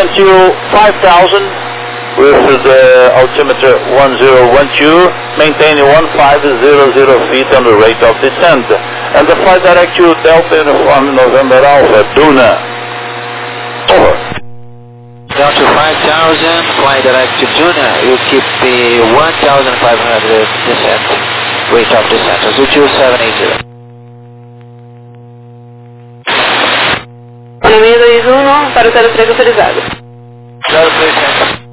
until 5,000 with the altimeter 1012, maintaining 1500 feet on the rate of descent. And the flight direct to Delta Uniform November Alpha, Duna. Over. Down to 5,000, fly direct to Duna. You keep the 1,500 descent, rate of descent, Azul 2780. 621 para o 03 autorizado. 0300.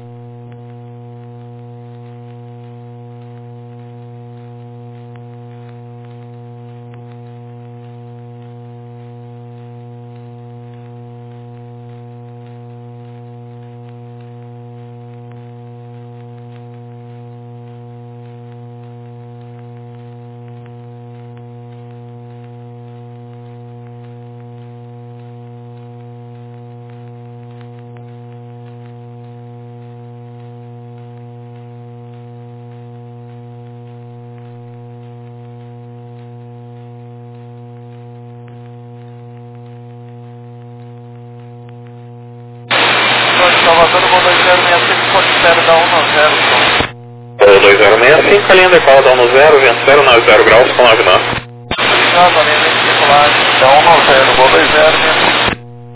Salvador, voo 2065, ponte 0 da 10. Voo 2065, linha decola da 10, vento 090 graus com 9 nós. Obrigado, a linha veicular da 10, voo 20.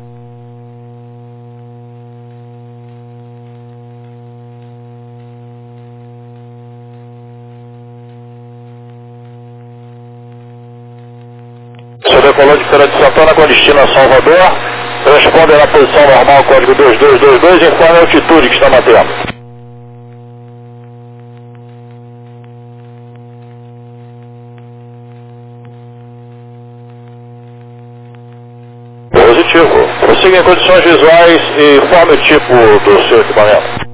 Você decolou de Feira de Santana com destino a Salvador. Responde na posição normal, código 2222, e qual é a altitude que está mantendo? Positivo. Prossiga em condições visuais e informe o tipo do seu equipamento.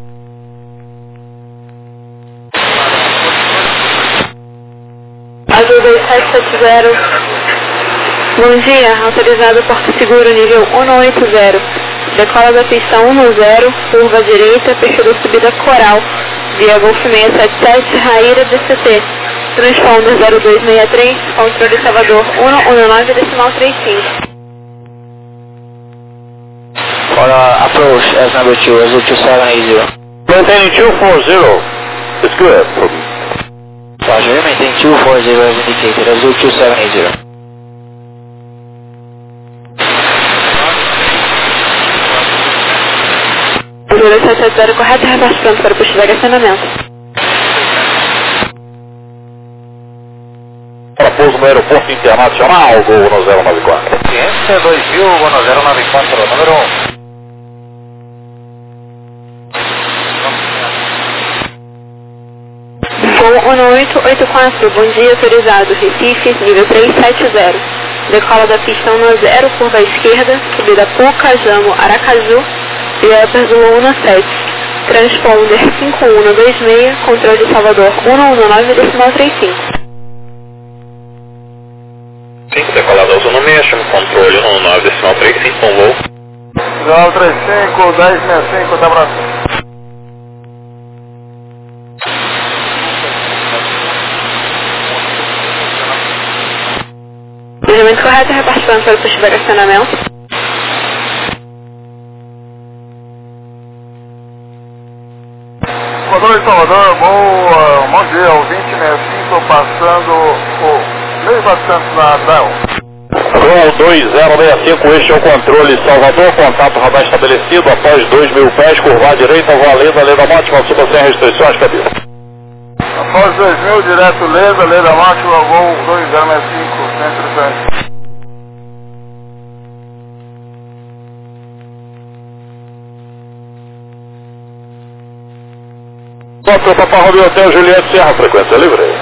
Azul 2770. Bom dia, autorizado Porto Seguro nível 180. Decola da pista 10, curva direita, perfil subida Coral, via Golf 677, Raíra DCT. Transponder 0263, controle Salvador 119,35. Approach as number 2, Azul 2780. Maintaining 240. It's good. Roger, maintain 240 as indicated, Azul 2780. Azul 770 correto, repasse pronto para o posto de agacionamento. Para pouso no aeroporto internacional, Gol no 094. Ciência 2000, voo 094, número 1. Voo 1884, bom dia, autorizado, Recife, nível 370. Decola da pista 10, curva à esquerda, subida Puca, Jamo, Aracaju, via Azul 17. Transponder 5126, controle Salvador 119,35. 5, decolada Azul no meio, chama controle 119,35 com voo. 035, 1065, tá abraço. Cruzamento correto, repasse pronto para o posto de agacionamento. Salvador, Salvador, bom dia, o 2065, passando o 1400 na Del. Voo 2065, este é o controle Salvador, contato radar estabelecido, após 2.000 pés, curva à direita, valendo a lei da máxima, suba sem restrições, cabelo. Após 2000, direto Leda, Leda máxima, voo 2065, centro de frente. Foto Papa Romeo Hotel Juliette Serra, frequência livre.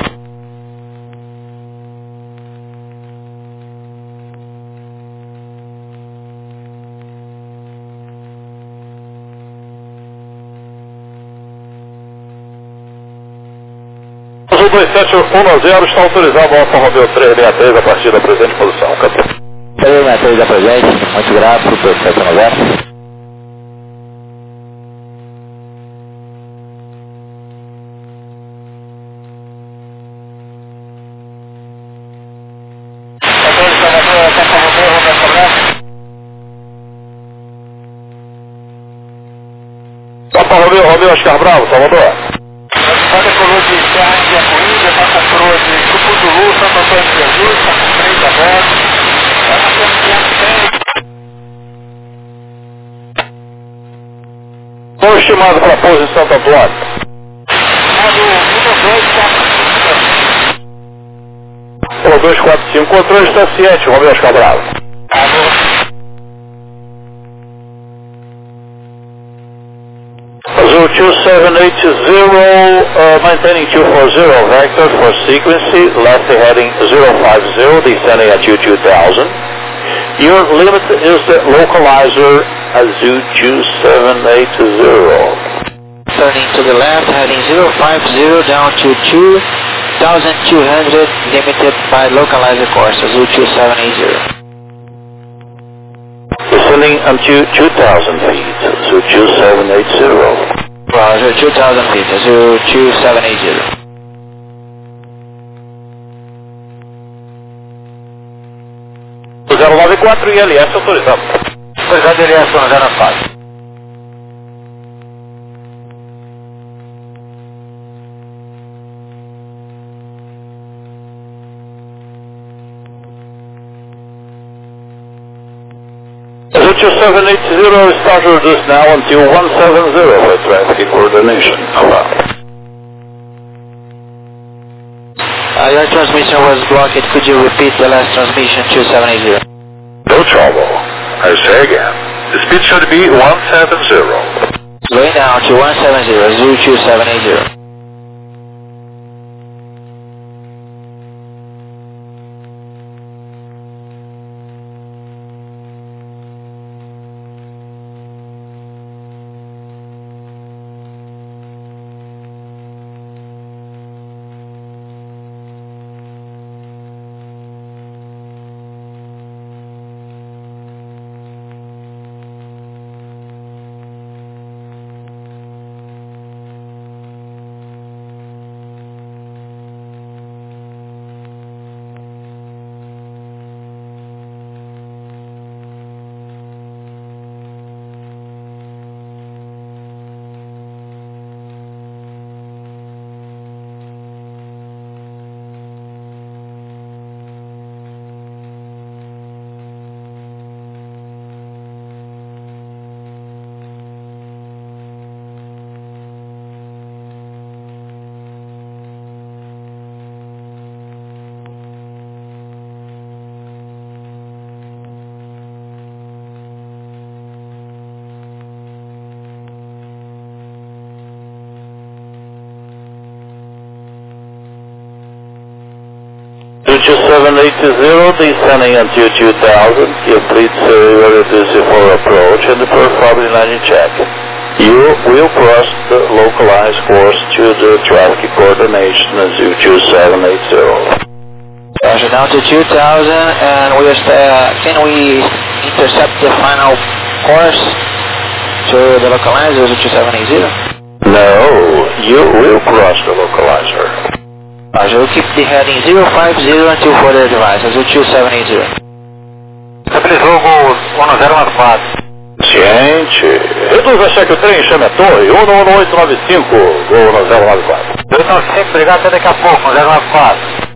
Azul 2710 está autorizado ao Alfa Romeo 363 a partir da presente posição. 363 a presente, muito grato, 2790. Opa, Romeu Oscar Bravo, Salvador. Olha, colou de Serra de Corrida, está com proa de Cupuzu, Santo Antônio de Jesus, está com 3 abertos. Está fazendo 510. Foi estimado para pouso em Santo Antônio. Pô, 245, controle está ciente, Romeu Oscar Bravo. Azul 2780, maintaining 240 vector for sequency, left heading 050, descending at 2000. Your limit is the localizer Azul 2780. Turning to the left, heading 050 down to 2,200, limited by localizer course, Azul 2780. Descending until 2,000 feet, Azul 2780. Roger, 2,000 feet, Azul 2780. O 094 ILS autorizado. Autorizado ILS 094. Azul 2780 start to reduce now until 170 for traffic coordination. Over. Your transmission was blocked. Could you repeat the last transmission, 2780? No trouble. I say again. The speed should be 170. Going down to 170, Azul 2780. Azul 2780 descending until 2000. Complete reducing for approach and probably landing check. You will cross the localized course to the traffic coordination Azul 2780. Roger, down to 2,000, and we are can we intercept the final course to the localizer, Azul 2780? No, you will cross the localizer. Roger, we'll keep the heading 050 until further advice, Azul 2780. Estabilizou o gol 1014. Ciente. Reduz a cheque o trem, chame a torre, 11895, gol no 094. 295, obrigado, até daqui a pouco, 094.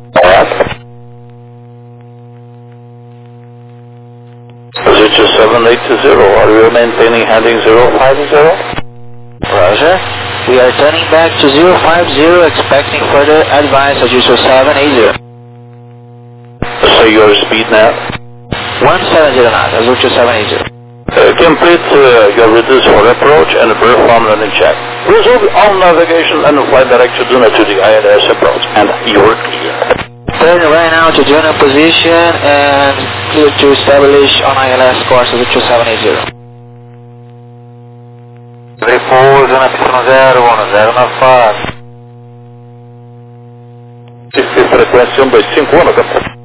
Azul 2780, are you maintaining heading 050? Roger. We are turning back to 050, expecting further advice, Azul 2780. So your speed now? 170 knots, Azul 2780. Complete your reduce for approach and perform landing check. Resume all navigation and flight direction to the ILS approach, and you're clear. Turn right now to Juno position and clear to establish on ILS course Azul 2780. Repouso na pista 094. Frequência 125, não, capitão?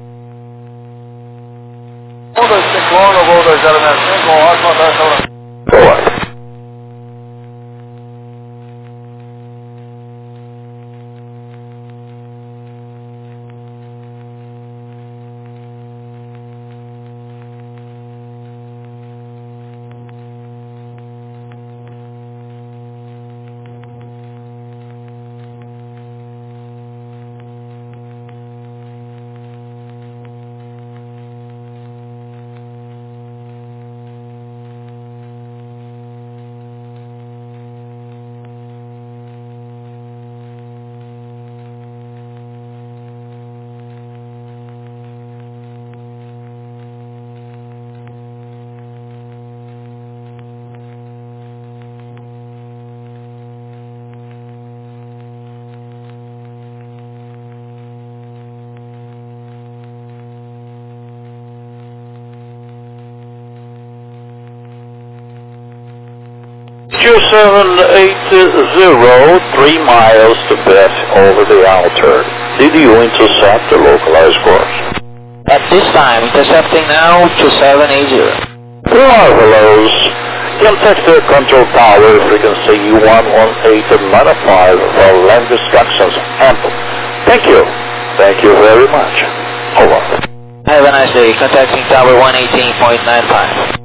125, voo 2065, ótimo, atrás. Boa. 2780, 3 miles to pass over the outer. Did you intercept the localized course? At this time, intercepting now 2780. Marvelous. Contact the control tower, frequency 118.95 for land instructions. Ample. Thank you. Thank you very much. Over. Have a nice day. Contacting tower 118.95.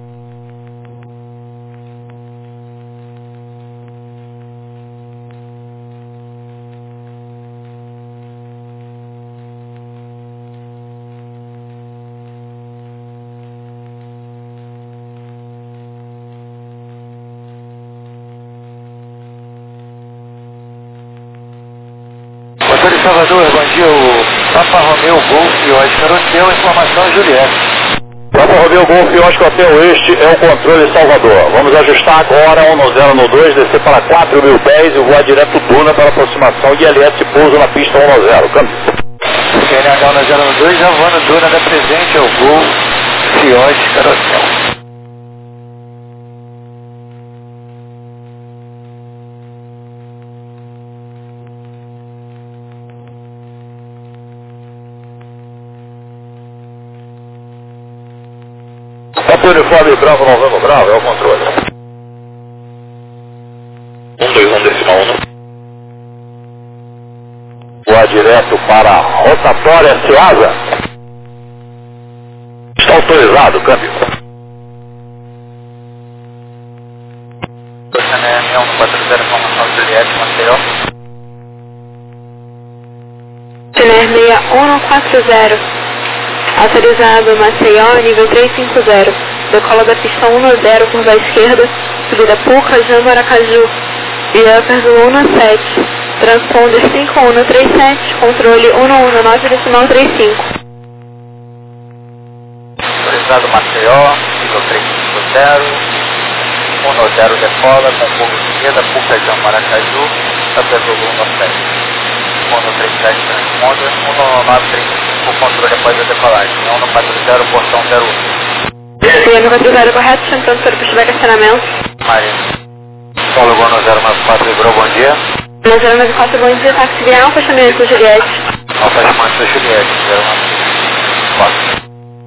Salvador, bom dia, o Papa Romeu Golf Oscar Hotel, informação Juliette. Papa Romeu Golf Oscar Hotel, este é o controle Salvador. Vamos ajustar agora 110 no 2, descer para 4.000 pés e voar direto Duna para aproximação ILS pouso na pista 110. Câmbio. CNH 102, já voando Duna da presente ao Golf Oscar Hotel. Papa Uniforme Bravo, Novembro Bravo, é o controle. 121.1. Voar direto para a rotatória Ceasa. Está autorizado, câmbio. CNH 140, informação Juliette, Maceió. CNR 6140. Autorizado Maceió, nível 350. Decola da pista 10, curva à esquerda, subida Puca, Jambo, Aracaju. Via Upper 17. Transponder 5137, controle 119.35. Autorizado Maceió, nível 350, 10 decola, da curva esquerda, Puca, Jambo, Aracaju, Upper 17. 137 transponder, 1935, controle após a decolagem, 140, portão 01. Ciano 40 correto, chantando para o puxar estacionamento. Maria. Paulo Gono 094, Librou, bom dia. 094, bom dia, táxi via Alfa, chamamento Juliette. Alfa chamamento Juliette, 094.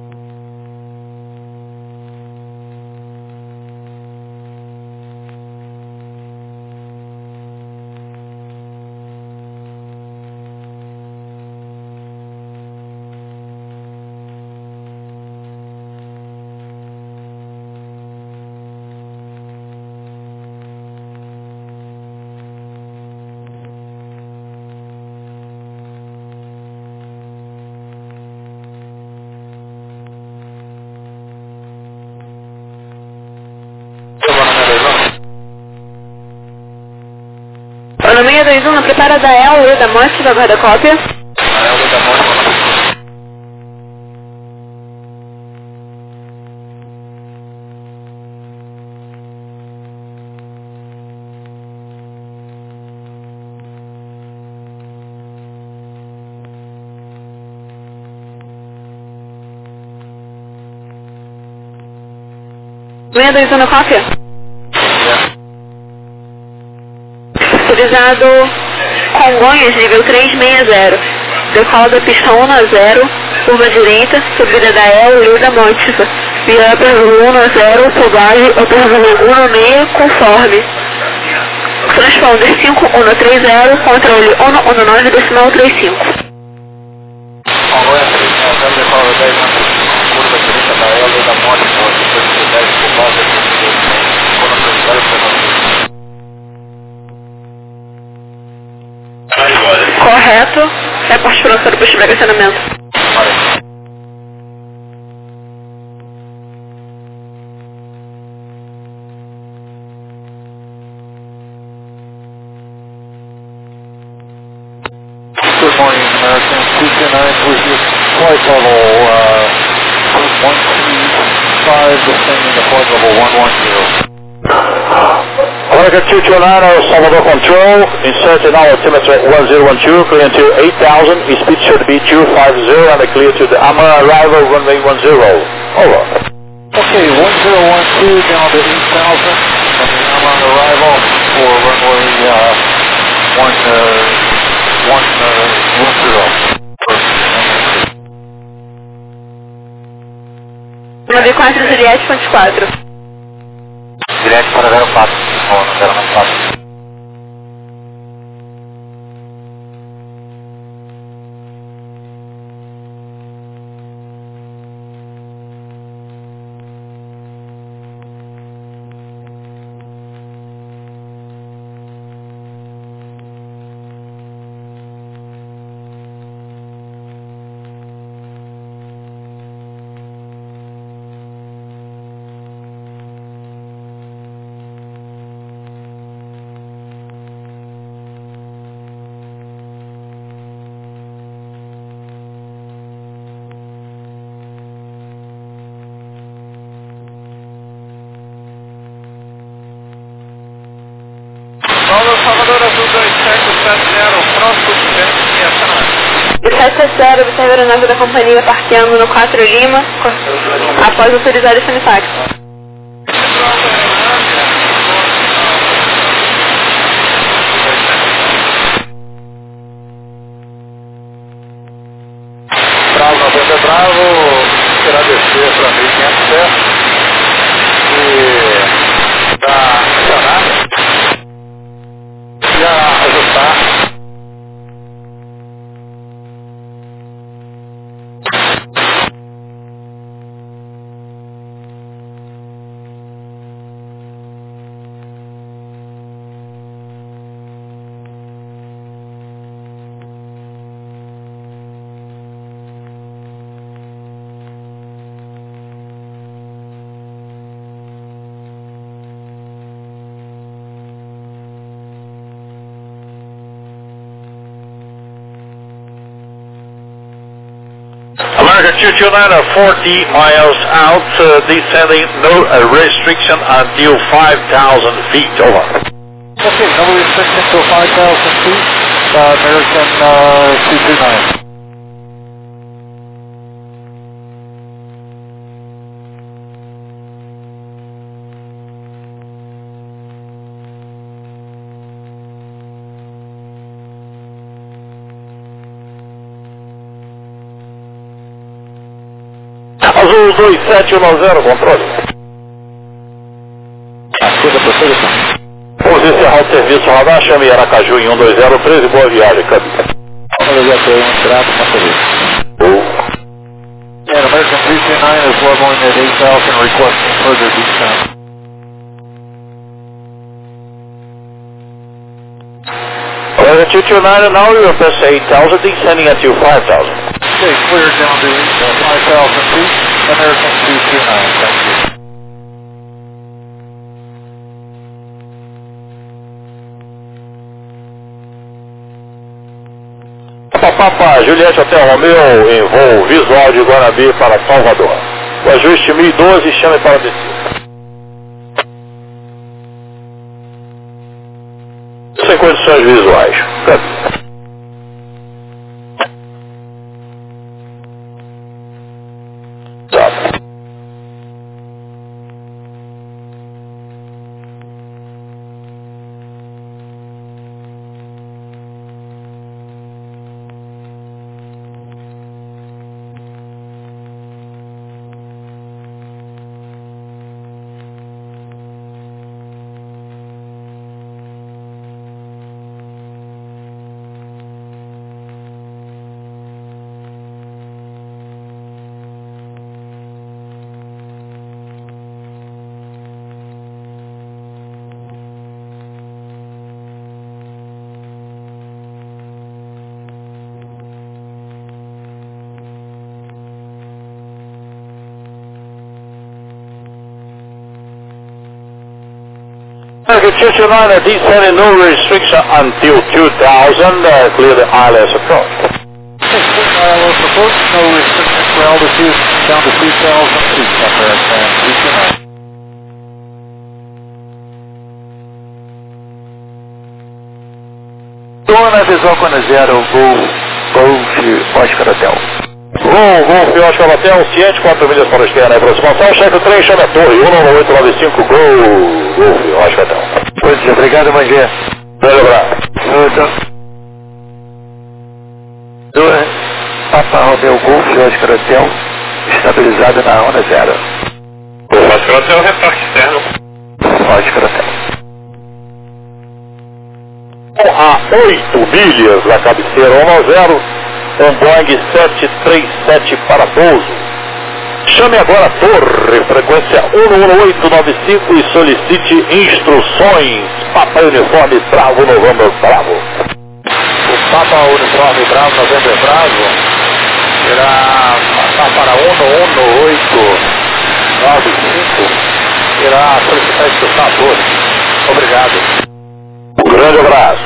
Ano 621, prepara da El, da Monte, da guarda-cópia. El da Monte. 621 cópia. Autorizado Congonhas, nível 360. Decola da pista 10, curva direita, subida da El, Lida Montiva. Via Upper 10, Fogage, Upper 16, conforme. Transponder 5130, controle 119.35. Congonhas 360, decola 10, curva direita da El, Lida Montiva. Depois de 10, Fogage, 130, Correto. Reporte pronto para o posto de estacionamento. Good morning, American 229, with your flight level 135, descending to flight level 110. American 229, Salvador Control, inserting our altimeter 1012, clear to 8,000, speed should be 250, and clear to the AMA arrival runway 10. Over. Okay, 1012 down to 8,000, and the AMA 94 Juliette, ponte 4. Juliette para 04, no 094. Salvador Azul 2770, próximo de acionamento. 2770, observa a aeronave da companhia parqueando no 4 Lima, após autorizar esse impacto. Bravo 90 Bravo, será descer para 1500 pés e da acionada. Ajustar. American 229, 40 miles out, descending, no restriction until 5,000 feet, over. Okay, no restriction until 5,000 feet, American 229. Azul 2710, controle. Vamos encerrar o serviço radar, chame Aracaju em 12013, boa viagem, câmbio. And American 329 is leveling at 8,000, requesting further descent. American 229, now you press 8,000, descending until 5,000. Okay, cleared down to 5,000 feet, American 229, thank you. Papa Juliette Hotel Romeu em voo visual de Guanabi para Salvador. O ajuste 1012, chame para descer. Sem condições visuais. Câmbio. American 229, descending, no restriction until 2,000, clear the ILS approach. ILS approach, no restriction for altitude, down to 2,000 feet, American 229. Dona Visão Cone Zero, Golf Oscar Hotel. Golf Oscar Hotel, ciente, 4 milhas para a externa, aproximação, chefe 3, chame a torre, 19895, Golf Oscar Hotel. Pois, obrigado, bom dia. Grande abraço. Papa Romeu Golf, Oscar Hotel, estabilizado na onda 0. O Oscar Hotel, reparque externo. Oscar Hotel. A 8 milhas da cabeceira 1-0, um Boeing 737 para pouso. Chame agora a torre, frequência 11895 e solicite instruções. Papa Uniforme Bravo, Novembro Bravo. O Papa Uniforme Bravo, Novembro Bravo, irá passar para 11895, irá solicitar instrução a torre. Obrigado. Um grande abraço.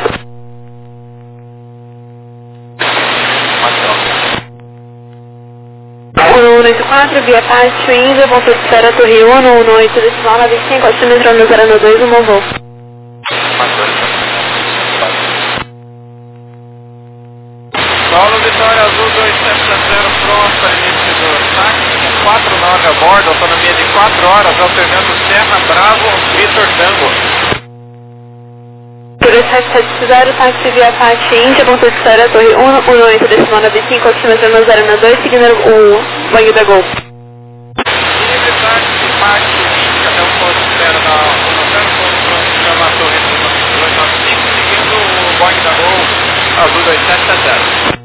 O 184, via Pátio Índia, ponto de espera Torre 118, decimal 95, altímetro 092, um bom voo. Paulo Vitória Azul 2700, pronto, início do táxi, 49 a bordo, autonomia de 4 horas, alternando Serra Bravo, Vitor Tango. 2770, táxi via Pátio Índia, ponto de espera Torre 118, decimal 95, altímetro 092, seguindo o banho da Gol. Livre táxi, Pátio Índia, até o ponto de espera na 1, chama a Torre 295, seguindo o banho da Gol, Azul 2770.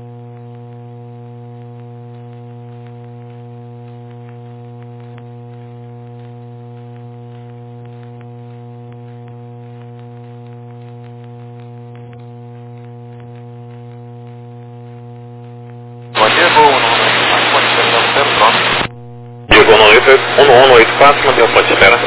Diego 1184, mantém o ponto de espera.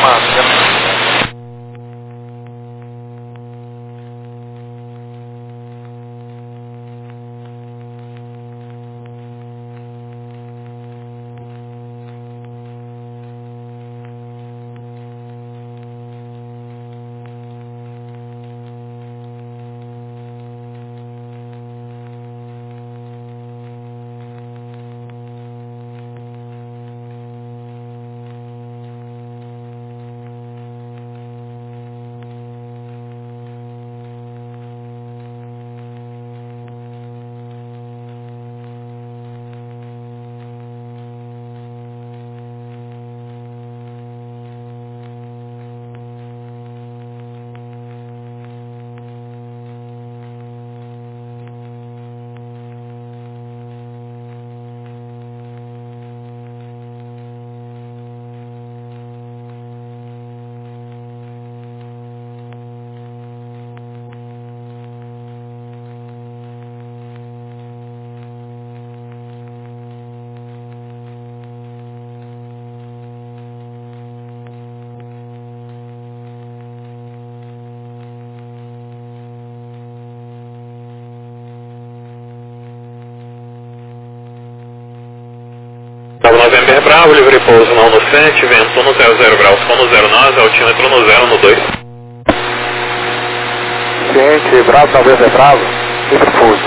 Novembro Bravo, livre pouso no 7, vento no 00 graus, com no 09, altímetro no 0 no 2. Ciente, Bravo, Novembro Bravo, livre pouso.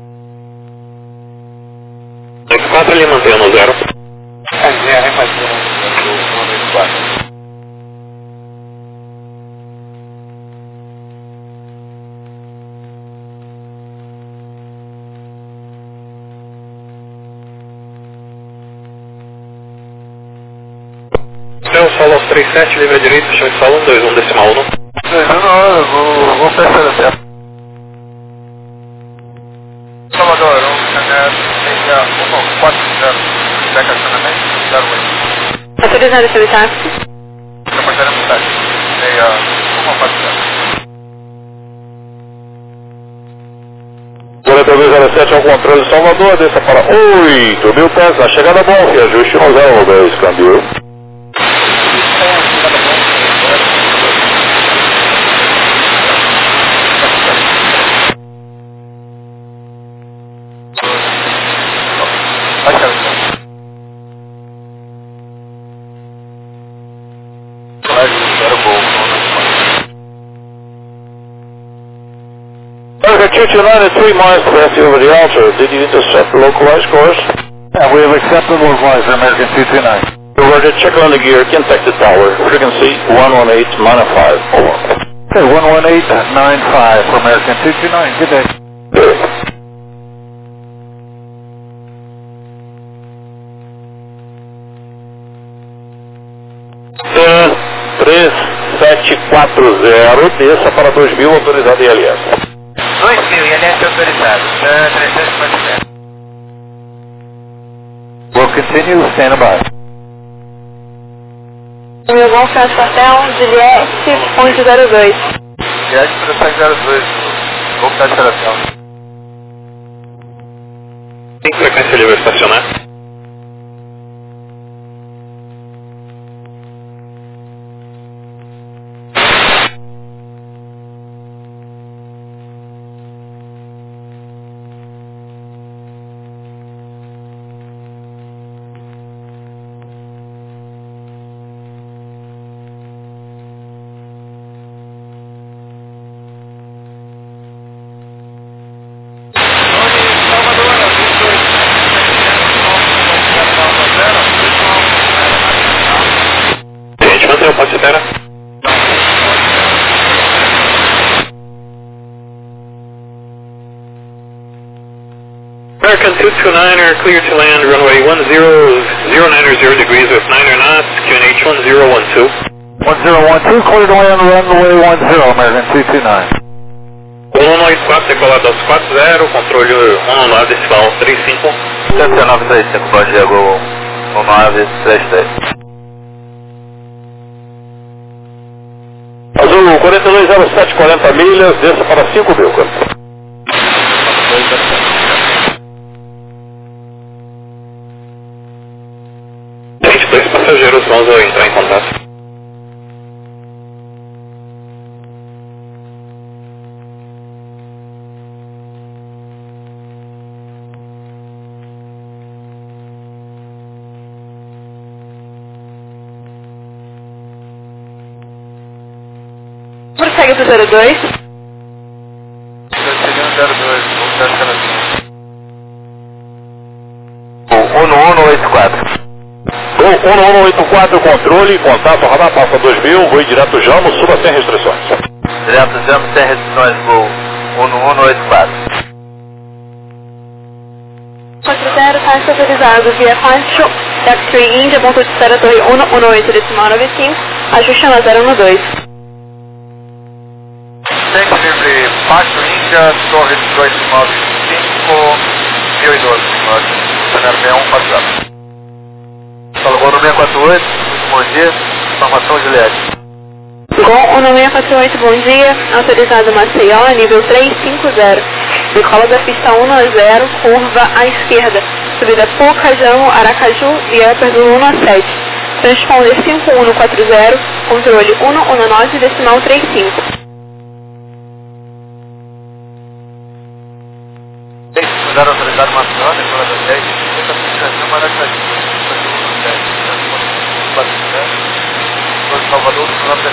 4 ali, mantenha no 0. NR, imagina, no 94. Solo 37, livre à direita, chão de solo 121, decimal 1. Não, vou pensar até. Salvador, 140, Beca Sanamento, 08. Autorizado pelo táxi. Comandante do táxi, 140. 4207 ao controle Salvador, desça para 8.000 pés, na chegada bom, ajuste no 092, câmbio. Altitude 93 miles west over the Alta. Did you intercept the localized course? Yeah, we have accepted localized American 229. Roger, check on the gear, contact the tower. Frequency 118, 905, over. Okay, 11895 for American 229, good day. 3740, desça para 2000, autorizado ILS. 2000, ILS autorizado. 3740. We'll continue, stand by. Meu Golf Hotel, Juliette, 1102. Juliette, 3702, Golf Hotel. Tem frequência livre estacionar? Pode esperar. American 229 are clear to land runway 1090 degrees with 9 knots, QNH 1012. 1012, clear to land runway 10, American 229. 1184, decolado aos 40, controle 19 decimal 35. 7935, Bom Diego 1933. Azul 4207, 40 milhas, desça para 5.000, cara. 22 passageiros, vamos entrar em contato. Prossegue para o 02. Chegando 02, vou 1184. 1184, controle, contato, radar, passa 2000, voo direto Jamo, suba sem restrições. Direto Jamo, sem restrições, voo 1184. 40, taxa autorizado via Quantio, Taxi India, ponto de espera torre 118, decimal 95, ajuste na 012. Take delivery, Quantio India, torre 295, 1012, cenário 6140. Falou no 648, bom dia, informação Juliette. Gol 1648, bom dia, autorizado Maceió, nível 350, decola da pista 10, curva à esquerda, subida Pocajamo, Aracaju e upper do 1 a 7, transponder 5140, controle 119, decimal 35. Lugar autorizado Maceió, decola da 10, fica Pocajamo, Aracaju. Salvador,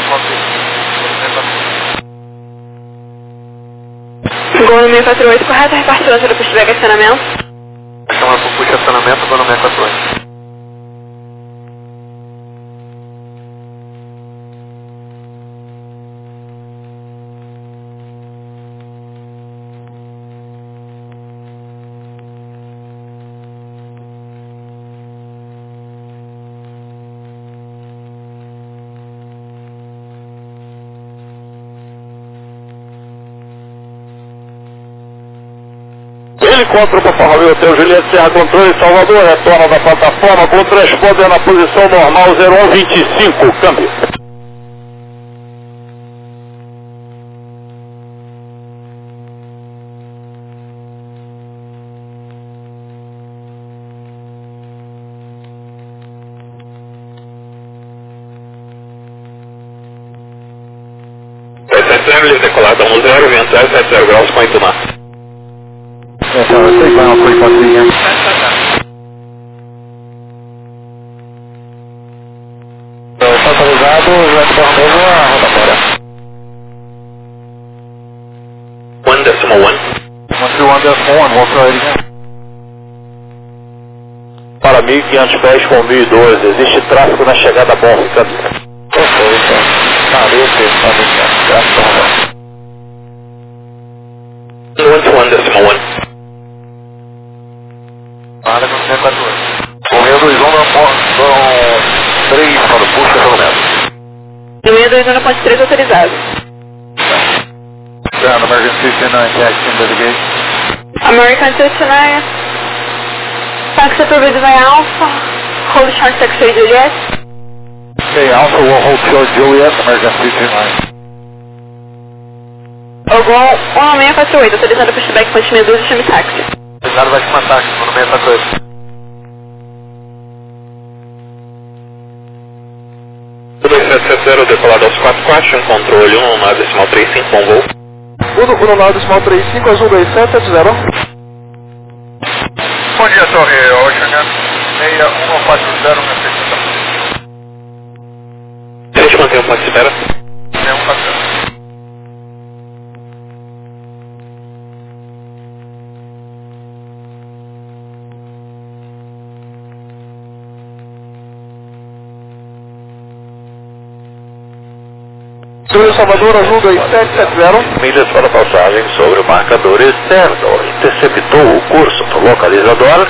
Gol no 648, correta, repartiu a pista de estacionamento. Chama para o estacionamento, gol no 648. Helicóptero para Farroupilha Hotel Juliette Serra, controle Salvador, retorna da plataforma com transponder na posição normal 0125, câmbio. Decolado 10, vento 70 graus, com 8 knots. Então, eu sei que vai uma coisa sozinha. Está autorizado, já informou a rotatória. 1.1. 131.1, vou para ele. Para 1.500 pés com 1.012, existe tráfego na chegada a bordo, câmbio. Ok, então. Valeu, tá deixando. 121.1. Fala com 14. Correio 21 são 3 para o puxa pelo menos. No 621 na ponte 3 autorizado. Ground emergency 29 taxi investigate. American 229. Taxi supervised by Alpha. Hold short X-ray Juliet. Okay, Alpha will hold short Juliet, emergency 29. Ogol 1648, autorizado para pushback ponte 62 e chame táxi. Autorizado vai chamar táxi, no 614. 2770 decolado aos 44, controle 1 na decimal 35 com voo. 1 na decimal 35, azul 2770. Bom dia, Torre, Ocean 6140 na sequência. A gente mantém o ponto de espera. 6140. Salvador, azul 2770. Milhas para passagem sobre o marcador externo. Interceptou o curso do localizador.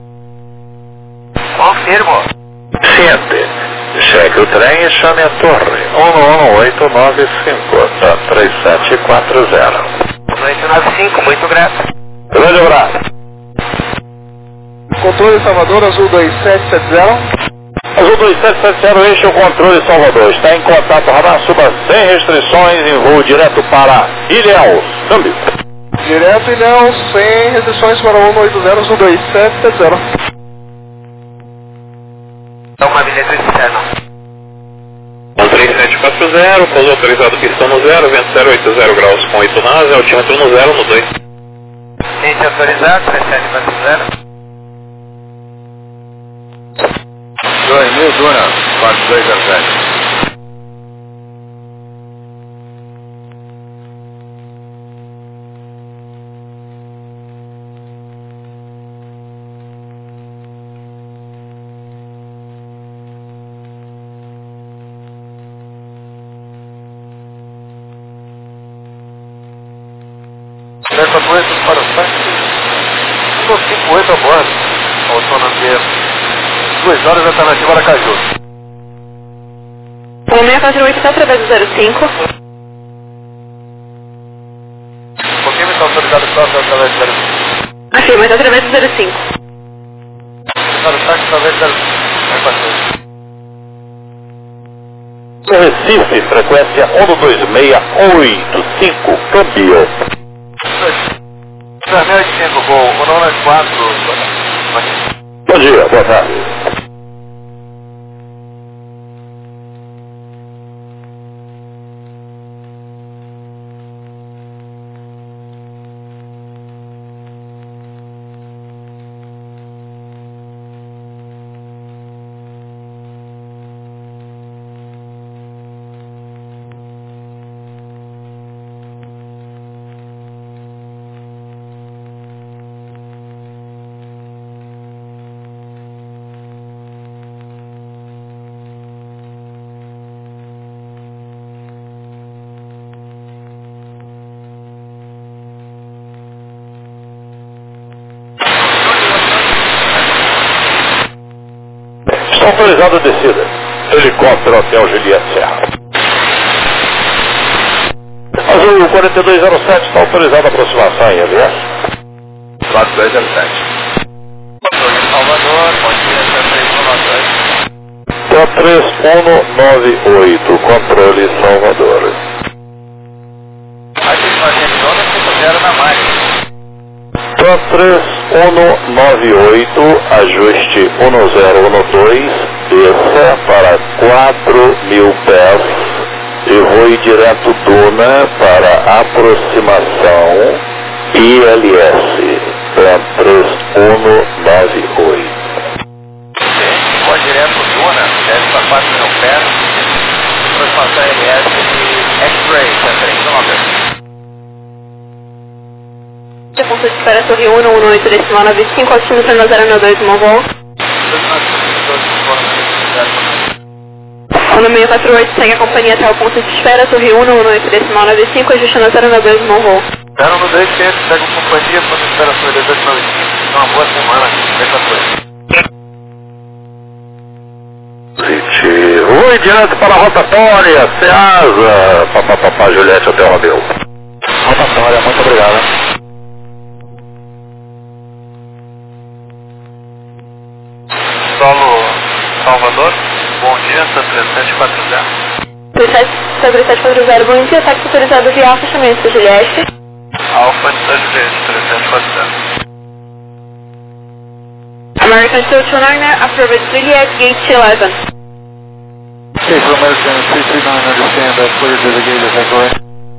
Confirmo. Ciente. Cheque o trem e chame a torre. 11895, 3740. 1895, muito grato. Grande abraço. Controle Salvador, azul 2770. Azul 2770, este é o controle Salvador. Está em contato, radar, suba sem restrições em voo direto para Ilhéus. Câmbio. Direto Ilhéus, sem restrições para 180, azul 2770. Então, uma bilhete externa. 3740, pouso autorizado pistão no 0, vento 080 graus com 8 nós, altímetro no 0 no 2. Gente autorizado, 3740. 2000 Duna, 4207. Delta 2 para o táxi. 158 a bordo. Autonomia. 2 horas alternativa Aracaju. O 648 está através do 05. Por que me está autorizado só através do 05? Afirma, está através do 05. Para o táxi através do 05. Recife, frequência 12685, câmbio. 265, voo 194. Bom dia, boa tarde. Autorizado a descida. Helicóptero Hotel Juliette Serra. Azul 4207 está autorizado a aproximação em LS. 4207. Salvador, pode ser 3198, controle Salvador. Aqui fazendo zona 50 na máquina. 3198, ajuste 1012, desça para 4.000 pés e voe direto Duna para aproximação ILS, 3198. Voa direto Duna, desce para 4.000 pés, aproximação ILS e X-Ray, 3 km. Ponto de espera Torre 118 decimal 95, altímetro no 092, uma volta. no 648 segue a companhia até o ponto de espera, Torre 1, no 13 95, ajustando a 092 Monroe. 092, segue a companhia, ponto de espera, Torre 295. Uma boa semana, 648. Rui direto para a rotatória, Ceasa, papapá, Juliette, Hotel Romeu. Rotatória, muito obrigado. Solo Salvador, bom dia, 3740. 3740, bom dia, táxi autorizado via Alfa, chamamento Juliette. Alfa de Juliette, 3740. American Still Tuner, approved Juliette, gate 11. Okay, for American 339, understand that clear to the gate, is that correct?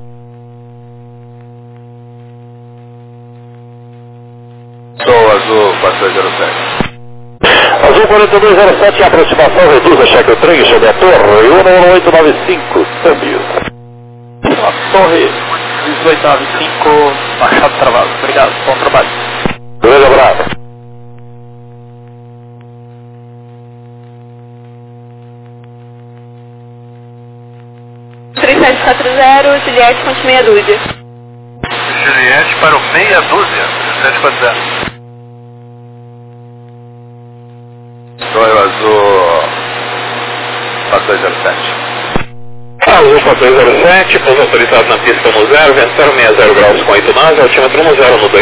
Sou Azul 4207. Azul 4207, aproximação, reduza, cheque o trem, chegue a torre, 11895, câmbio. A torre 1895, Machado travado. Obrigado, bom trabalho. Grande abraço. Juliette, ponte meia dúzia. Juliette para o meia dúzia, 3740. Sou Azul 4207. Azul 4207, pouso autorizado na pista no 0, vento 060 graus com 8 nós, altímetro no 0 no 2.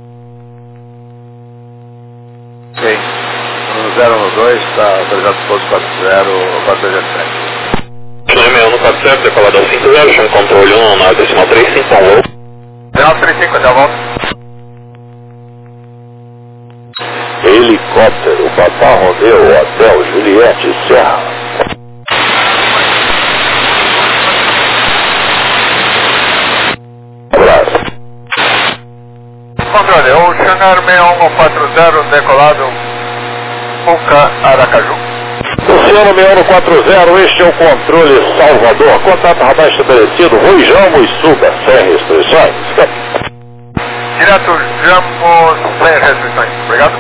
Sim, no 0 no 2, está autorizado pouso 4207. Chame no 47, decolado ao 50, chame controle 1 na decimal 35, 35, até a volta. Helicóptero, Papá Romeu, Hotel Juliette, Serra. Abraço. Controle, o Xangar 6140 decolado Puca Aracaju. Oceano 6140, este é o controle Salvador. Contato radar estabelecido, Rui Jamos, suba, sem restrições. Direto Jamos, sem restrições. Obrigado.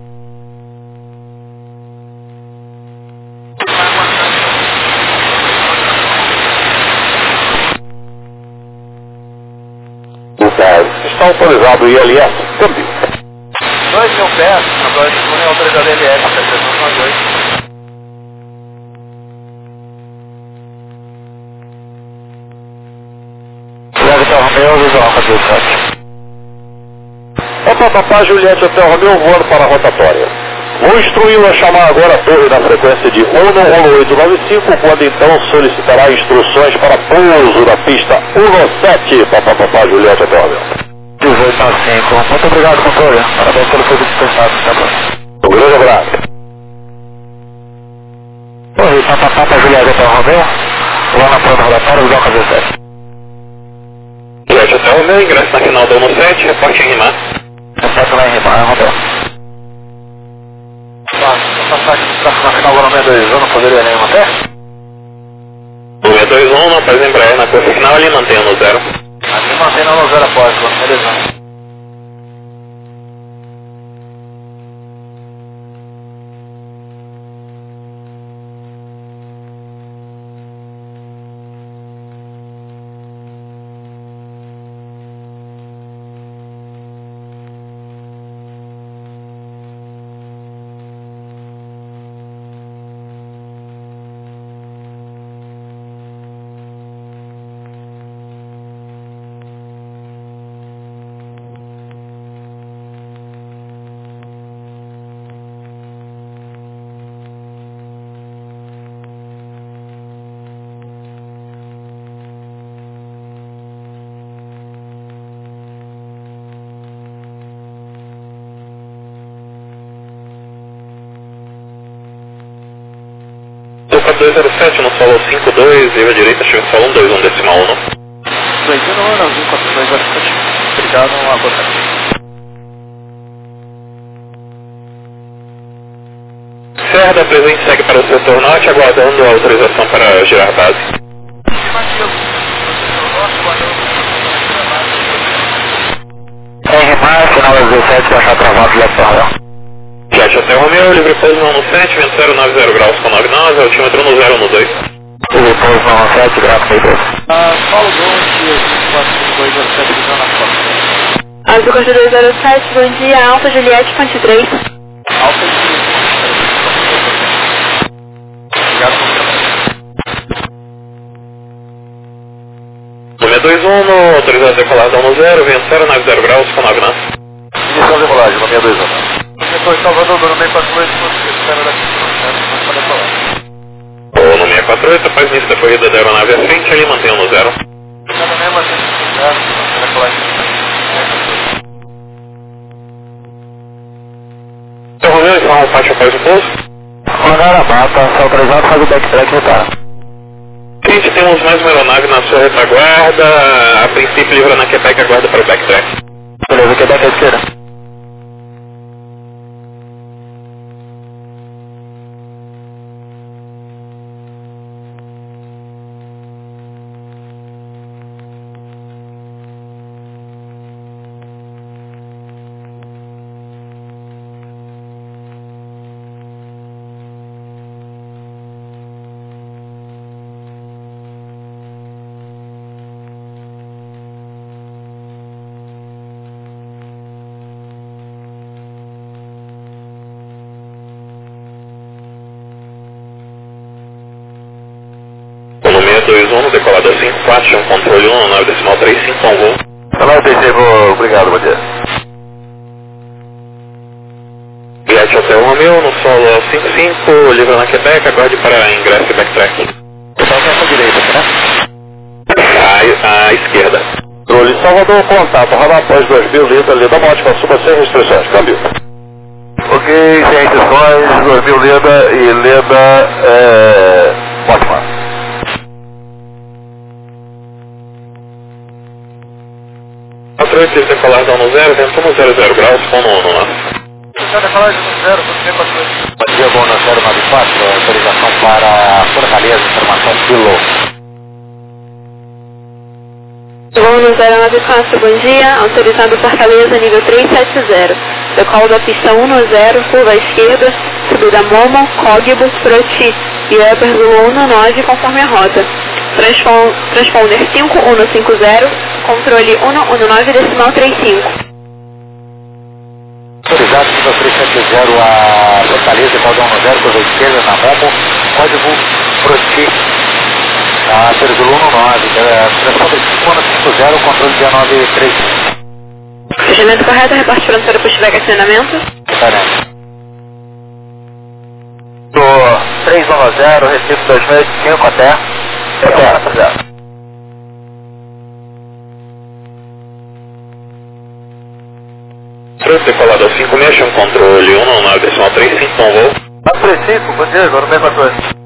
Está autorizado o ILS, câmbio. 2.000 pés, agora de túnel autorizado ILS, 392. Hotel Romeu, visual, 47. Papá Juliette, Hotel Romeu, voando para a rotatória. Vou instruí-lo a chamar agora a torre na frequência de 11895, quando então solicitará instruções para pouso da pista 17, Papá Juliette, Hotel Romeu. 1895, muito obrigado, controle. Parabéns pelo serviço dispensado, tá bom. Um grande abraço. Oi, Papá Juliette, Hotel Romeu, lá na planta rotatória, visual, 17. Juliette, Hotel Romeu, ingresso na final do 17, reporte em rimar. Reporte lá em rimar, Romeu. Vou passar aqui para a final do 621, não poderia nenhuma pé? O 621, não faz Embraer na curva final, ele mantém no 0. Aqui mantém no 0 após, no 621. Opa 207 no solo 52, viva direita, chega solo 121 decimal 1. 21 anos, 4207. Obrigado, uma boa tarde. Serra da Presente segue para o setor norte, aguardando a autorização para girar base. Remar, final 17, baixar travado, direção real. Jet Hotel Romeu, livre pouso no 7, vento 090 graus com 99, altímetro no 0 no 2. Repouso 97, gráfico aí, Paulo Gomes, 207, visão na costa. Azul Costa 207, bom dia, Alfa Juliette, ponte 3. Alfa Juliette. Obrigado. Número 21, autorizado a decolar da 10, vento 090 graus, com 9 knots. Inicial de decolagem, no 621. Depois Salvador, no 648, espera daqui para decolar. O no 648, faz início da corrida da aeronave à frente, ali mantenha no 0. Cada mesmo assim, para decolagem. Então, Romeu, informa o pátio após o pouso. Rodar a mapa, só autorizado, faz o backtrack e tá. Gente, temos mais uma aeronave na sua retaguarda, a princípio livrando a Quebec, aguarda para o backtrack. Beleza, Quebec à esquerda. O no 621, decolada 54, chão controle 1, 9 decimal 35, com voo. Olá, PC, obrigado, bom dia. Viagem Hotel Romeu, no solo 55, livrando a Quebec, aguarde para ingresso e backtrack. Pessoal, que é essa direita aqui, né? À esquerda. Controle Salvador, contato, radar após 2000, Lida Mótica, suba sem restrições, câmbio. Ok, sem restrições, 2000 Leda e Leda, ótima. Patrulha, decolar da 10, vento 00 graus, com 1 knots. Cada decolagem no 0, você passou. Bom dia, bom, 094, autorização para Fortaleza, informação Kilo. Voo no 094, bom dia, autorizado Fortaleza, nível 370. Decola da pista 110, curva à esquerda, subida Momo, Código, Proti e Upper Zulu 19, conforme a rota. Transponder 5150, controle 119, decimal 35. Autorizado, nível 370 a Fortaleza, código 10, curva à esquerda, na Momo, código Proti. A Perzulu 19, transponder 5150, controle 1935. Fechamento correto, reporte fronteira para estiver acionamento. Do 390, Recife 2005 até. Patrulha, decolada 56, chão controle 1, 9 decimal 35, com voo. A princípio, bom dia, agora mesma coisa.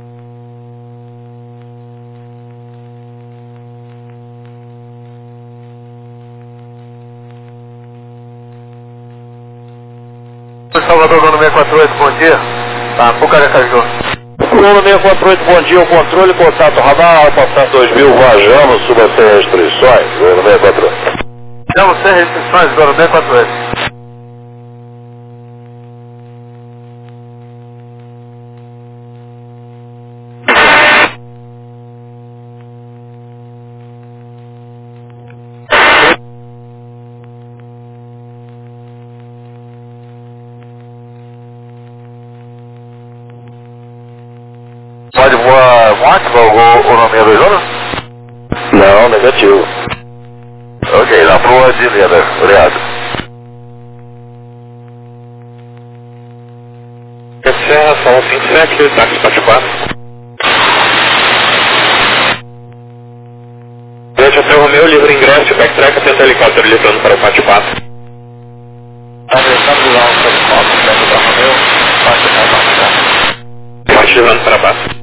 Salvador, dono 648, bom dia. Tá, Pucaré carregou. Lula 648, bom dia, o controle, contato radar, Alfa 2000, Vajamos, suba sem restrições, Lula 648. Não, sem restrições, dono 648. Pode voar Mótica ou no 621? Não, negativo. Ok, lá pro de Leda, obrigado. Serra, são 57, táxi 44. Viagem Hotel Romeu, livre ingresso e backtrack, atento helicóptero livrando para o pátio 4. Atravessando lá o helicóptero, dentro da Romeu, Pátio livrando para baixo.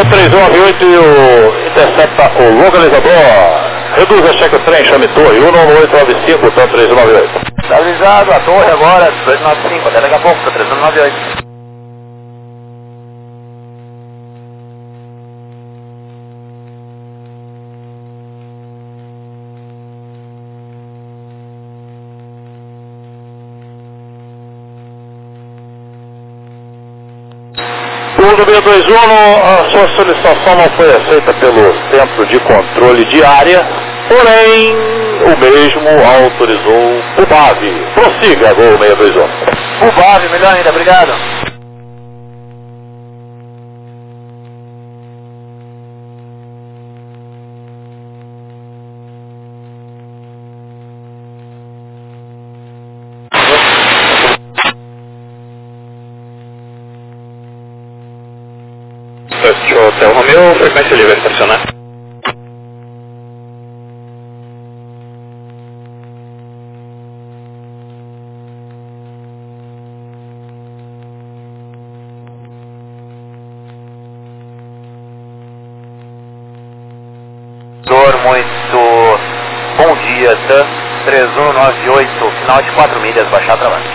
3198 e o intercepta o localizador. Reduz a cheque o trem, chame torre, 19895, tanto 3198. Estabilizado, a torre agora, 1895, até daqui a pouco, 3198. Pouso 621, a sua solicitação não foi aceita pelo Centro de Controle de Área, porém o mesmo autorizou o BAV. Prossiga, Gol 621. O BAV, melhor ainda, obrigado. Hotel Romeo, frequência livre, estacionar. Muito bom dia, TAM 3198, final de 4 milhas, baixar para baixo.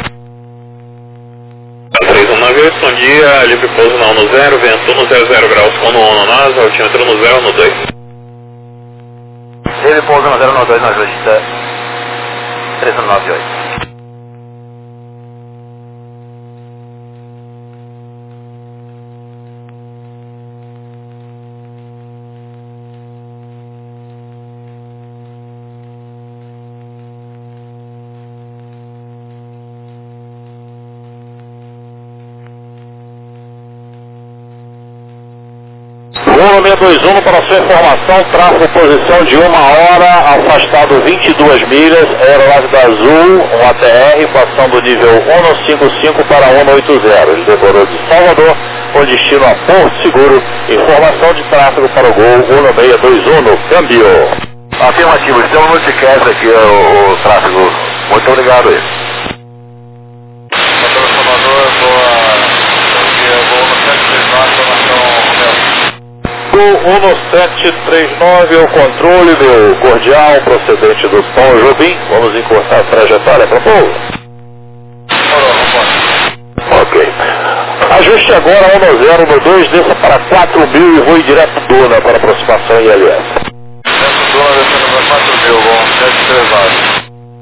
3198, bom dia, livre pouso na 10, vento no 00 graus, com no 1 NASA, altímetro no 0 no 2. Livre pouso no 0 no 2, na ajuda 3198. Gol 621, para sua informação, tráfego posição de 1 hora, afastado 22 milhas, aeronave da Azul, um ATR, passando do nível 155 para 180. Ele decolou de Salvador, com destino a Porto Seguro. Informação de tráfego para o Gol 1621 no câmbio. Afirmativo, estamos no TCAS aqui, o tráfego. Muito obrigado aí. Gol 1739, o controle do cordial procedente do Tom Jobim. Vamos encurtar a trajetória para o pouso. Ok. Ajuste agora 10 no 2, desça para 4.000 e voe direto Duna para aproximação ILS. Duna descendo para 4.000, bom, 739.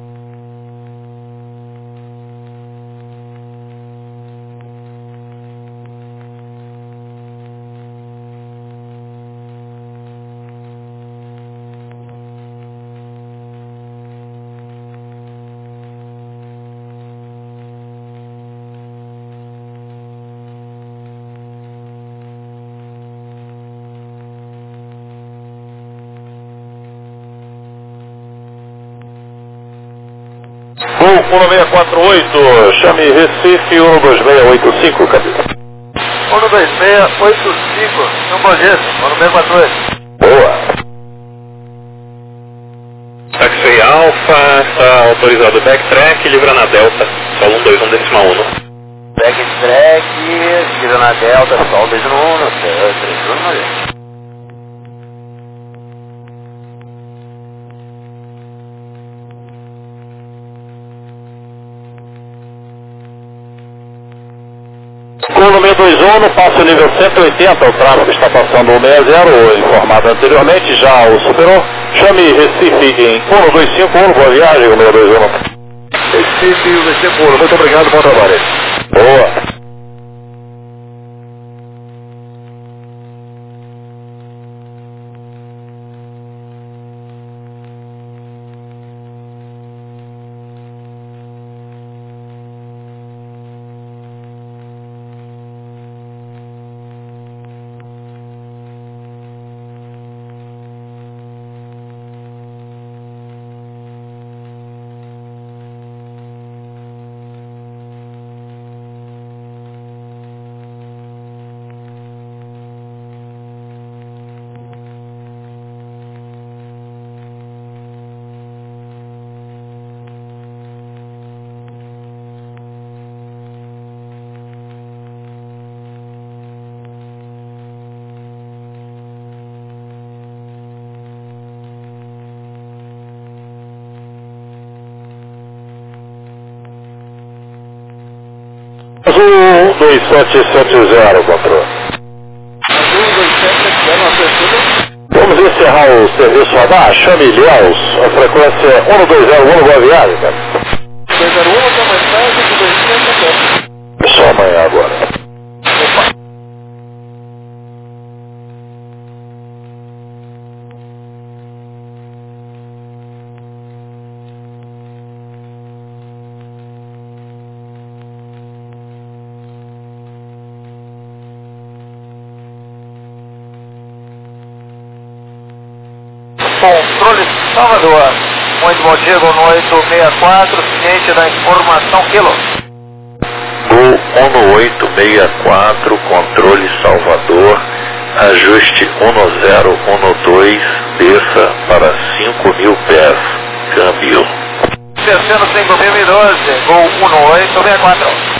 Gol 1648, chame Recife 12685, cadê? 12685, não bom dia, 1648. Boa. Taxi Alfa, está autorizado backtrack, livra na Delta, sol 121 decimal 1. Backtrack, livra na Delta, sol 121, 319. Gol 621, no passo nível 180, o tráfego está passando o 60, informado anteriormente, já o superou. Chame Recife em 1251, boa viagem, o 621. Recife, o muito obrigado, bom trabalho. Boa. Azul 2770, controle. Azul 2770, abertura. Vamos encerrar o serviço radar, chame Ilhéus, a frequência 1201, boa viagem, cara. 201, até mais tarde, de 2770. Só amanhã agora. Opa. Controle Salvador. Muito bom dia, Gol 864, ciente da informação quilo. Gol 1864, controle Salvador, ajuste 1012, desça para 5.000 pés, câmbio. Descendo 5.012, Gol 1864.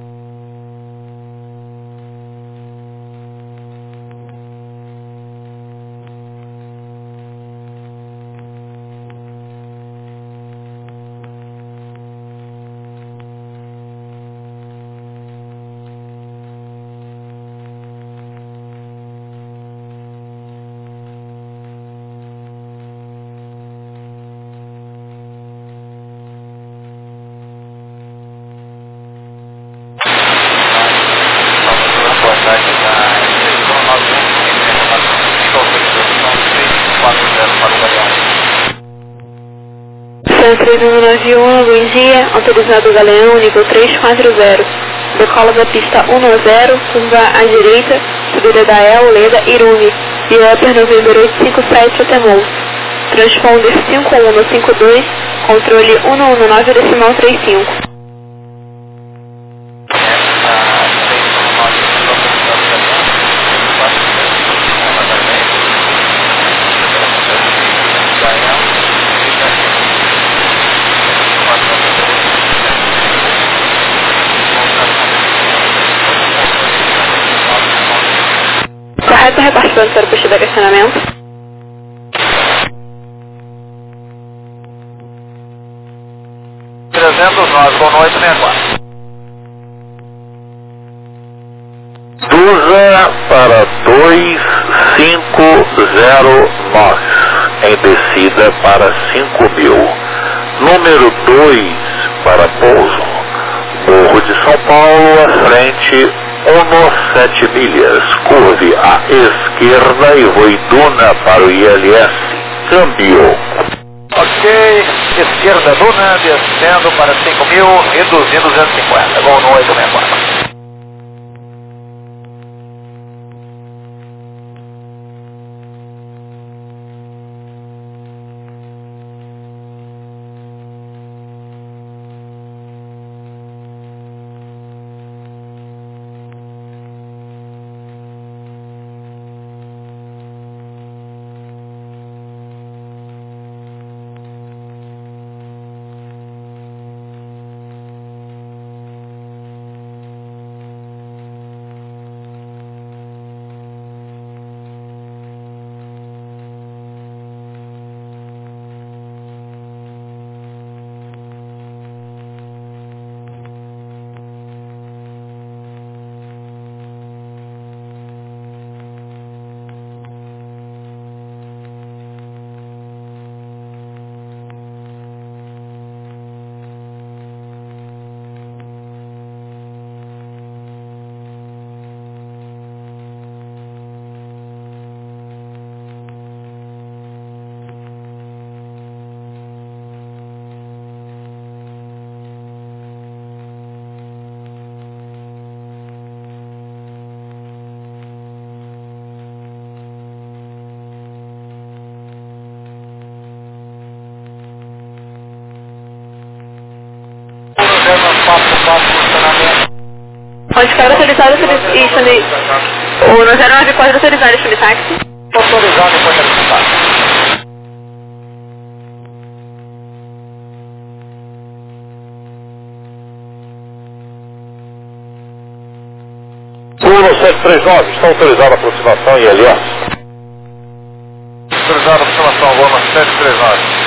Centro 3191, bom dia, autorizado Galeão, nível 340. Decola da pista 10, curva à direita, subida da El, Leda, Irume, via Upper November 857 até Mousse. Transponder 5152, controle 119,35. Correto, repartindo para o posto de questionamento. Gol 864. Duza para 250 Knox, em descida para 5.000. Número 2 para pouso. Morro de São Paulo, à frente, 7 milhas. Curve à esquerda e voe duna para o ILS. Câmbio. Ok, esquerda duna, descendo para 5.000, reduzindo 250. Gol 864. Onde quero autorizado e chame... O 094 autorizado e chame táxi. Autorizado e chame táxi. Turno 739, está autorizada a aproximação ILS. Autorizada a aproximação, Goma 739.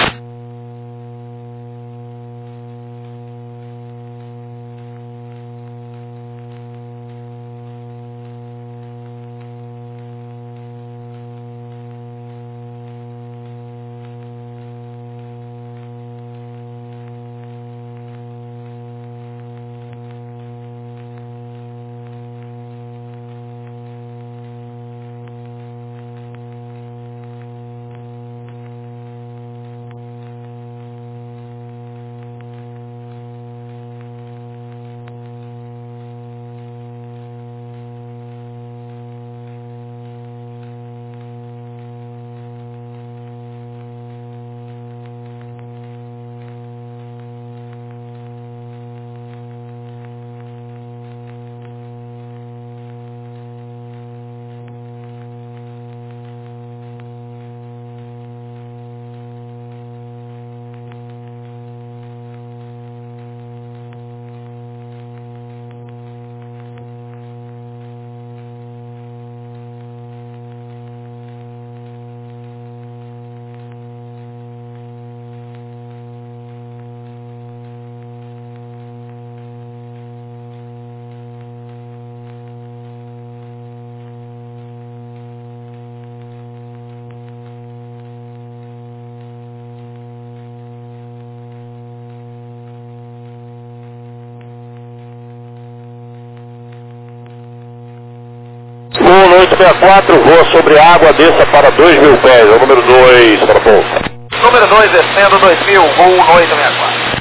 1864, voa sobre água, desça para 2.000 pés, é o número 2 para pouso. Número 2, descendo 2000, voo no 864.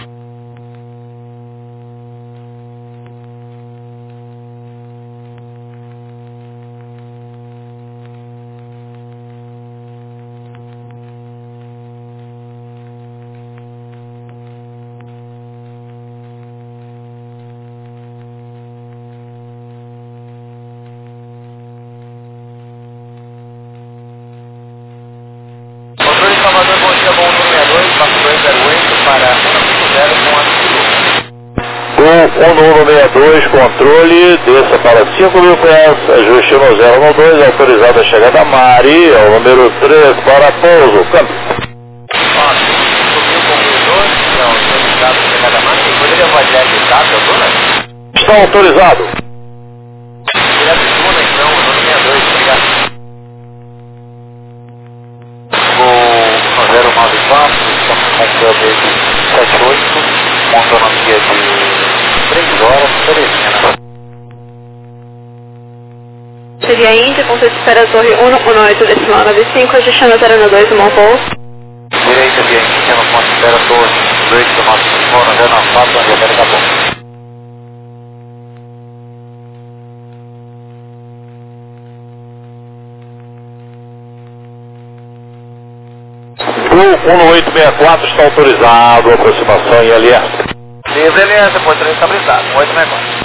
Salvador, bom dia, voo número 62, passou 08 para 150 com Gol 1162, controle, desça para 5.000 pés, ajuste no 012, autorizado a chegada a Mari, é o número 3 para pouso, câmbio. Subiu com o 12, é autorizado a chegada a Mari, poderia avaliar aqui o cabo, doutora? Está autorizado. Direto de Tuna, então, número 62, obrigado. Gol 094, estamos com o câmbio 78, com autonomia de 3 horas, Teresina. Seria Índia, com espera a torre 118,95, ajustando a 092, um bom voo. Direita via Índia, no ponto espera a torre 2,95, no 094, onde a acabou. Gol 1864 está autorizado, aproximação em LS. Livre LS, ponto estabilizado, 864.